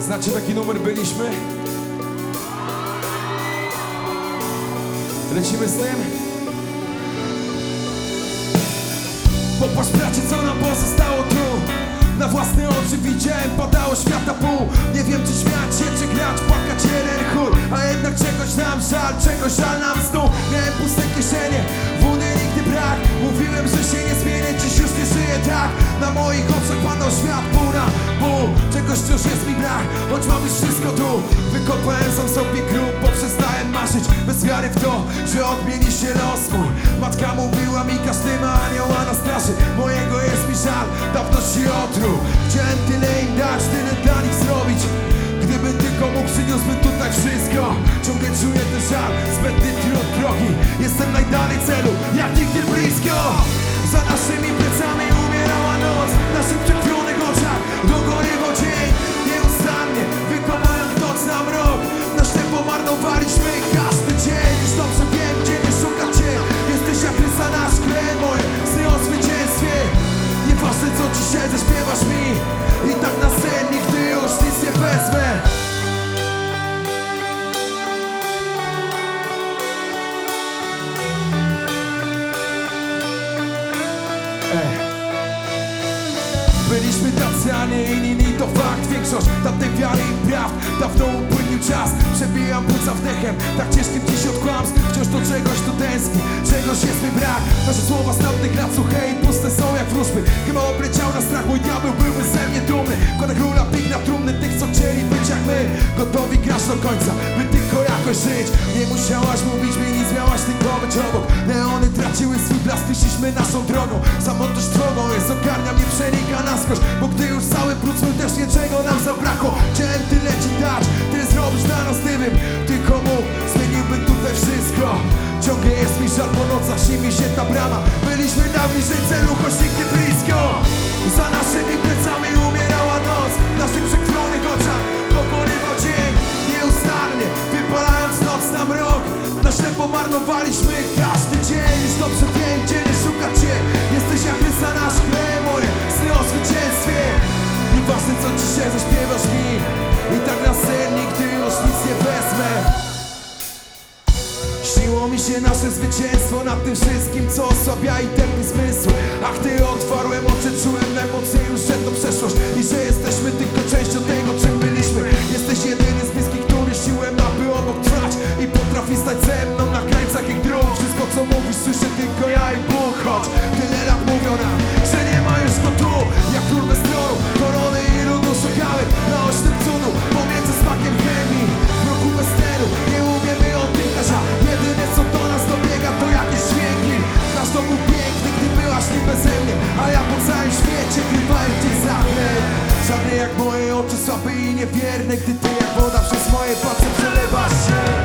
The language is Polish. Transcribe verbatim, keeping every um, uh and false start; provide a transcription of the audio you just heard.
Znacie taki numer byliśmy? Lecimy z tym? Popatrz bracie, co nam pozostało tu. Na własne oczy widziałem, padało świata pół. Nie wiem czy śmiać się, czy grać, płakać jeden chór. A jednak czegoś nam żal, czegoś żal nam znów. Miałem puste kieszenie, wody nigdy brak. Mówiłem, że się nie zmienię, dziś już nie żyję tak. Na moich oczach padał świat pół na pół. Czegoś wciąż jest mi brak, choć mam już wszystko tu. Wykopałem sam sobie grób, bo przestałem marzyć bez wiary w to, że odmieni się los mój. Matka mówiła mi, każdy ma anioła na straży. Mojego jest mi żal, dawno się otruł. Chciałem tyle im dać, tyle dla nich zrobić. Gdybym tylko mógł, przyniósłbym tutaj wszystko. Ciągle czuję ten żal, zbędny trud drogi. Jestem najdalej celu, jak nigdy blisko. Za naszymi plecami umierała noc, w naszych przekrwionych oczach dogorywał dzień. Nieustannie wykopałem noc na mrok. Na ślepo marnowaliśmy każdy dzień. Już dobrze wiem, gdzie nie szukać cię. Jesteś jak rysa na szkle, moje sny o zwycięstwie. Nieważne co dzisiaj zaśpiewasz mi, i tak na sen nigdy już nic nie wezmę. Byliśmy tacy, a nie inni, to fakt. Większość tamtej wiary i prawd dawno upłynił czas. Przebijam płuca wdechem, tak ciężkim dziś od kłamstw. Wciąż do czegoś tu tęskni, czegoś jest mi brak. Nasze słowa z tamtych lat suche i puste są jak wróżby. Chyba obleciał na strach, mój diabeł byłby ze mnie dumny. Kładę króla pik na trumny tych, co chcieli być jak my. Gotowi grać do końca, by tylko jakoś żyć. Nie musiałaś mówić mi nic, miałaś tylko być obok. Neony traciły swój blask, szliśmy naszą drogą. Samotność drogą jest, ogarnia mnie, przenika na skoś. Bo gdy już cały brud smył, też niczego nam zabrakło. Chciałem tyle ci dać, tyle zrobić dla nas dymym. Tylko mógł, zmieniłbym tutaj wszystko. Ciągle jest mi żal, po nocach śni się ta brama. Byliśmy najbliżej celu, choć nigdy blisko. Za naszymi plecami umierała noc, w naszych przekrwionych oczach pogorywał dzień. Nieustannie wypalając noc na mrok. Na ślepo marnowaliśmy każdy dzień. Już dobrze wiem, gdzie nie szukać cię. Jesteś jak rysa na szkle, moje sny o zwycięstwie. Nieważne co dzisiaj zaśpiewasz mi, i tak na sen nigdy już nic nie wezmę. Śniło mi się nasze zwycięstwo nad tym wszystkim, co osłabia i tępi zmysł. A gdy otwarłem oczy, czułem najmocniej już, że to przeszłość i że jesteśmy tylko częścią tego, czym byliśmy. Jesteś jedyny z bliskich, który siłę ma, by obok trwać i potrafi stać ze mną na krańcach ich dróg. Wszystko co mówisz słyszę tylko ja i Bóg, choć tyle lat mówią nam, że nie ma już go tu. Jak król bez tronu, korony i ludu szukałem na oślep cudu pomiędzy smakiem chemii, w roku bez tlenu. Nie umiemy oddychać, a jedyne co do nas dobiega to jakieś dźwięki. Nasz dom był piękny, gdy byłaś nie beze mnie, a ja po całym świecie grywałem cię zakręt. Żadne jak moje oczy, słabe i niewierne, gdy ty jak woda przez moje palce przelewasz się.